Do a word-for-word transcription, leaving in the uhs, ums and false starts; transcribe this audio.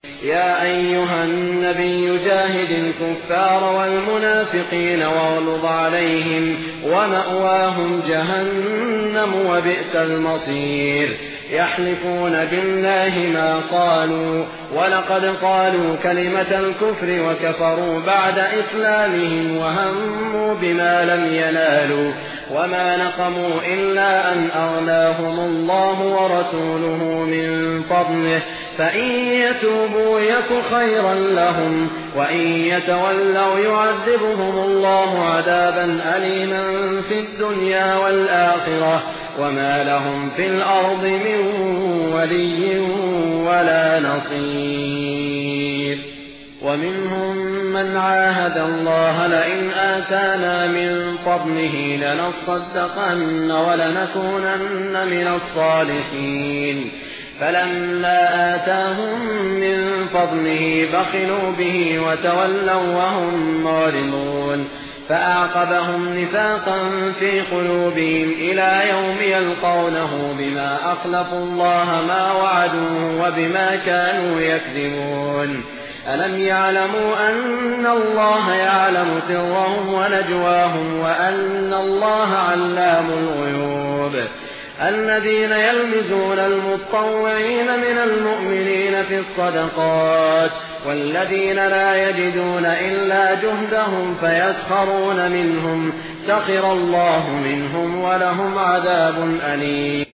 يا أيها النبي جاهد الكفار والمنافقين واغلظ عليهم ومأواهم جهنم وبئس المصير يحلفون بالله ما قالوا ولقد قالوا كلمة الكفر وكفروا بعد إسلامهم وهموا بما لم ينالوا وما نقموا إلا أن أغناهم الله ورسوله من فضله فإن يتوبوا يك خيرا لهم وإن يتولوا يعذبهم الله عذابا أليما في الدنيا والآخرة وما لهم في الأرض من ولي ولا نصير. ومنهم من عاهد الله لئن آتانا من فضله لنصدقن ولنكونن من الصالحين فلما آتاهم من فضله بخلوا به وتولوا وهم معرضون فأعقبهم نفاقا في قلوبهم إلى يوم يلقونه بما أخلفوا الله ما وعدوه وبما كانوا يكذبون. ألم يعلموا أن الله يعلم سرهم ونجواهم وأن الله علام الغيوب. الذين يلمزون المطوعين من المؤمنين في الصدقات والذين لا يجدون إلا جهدهم فيسخرون منهم سخر الله منهم ولهم عذاب أليم.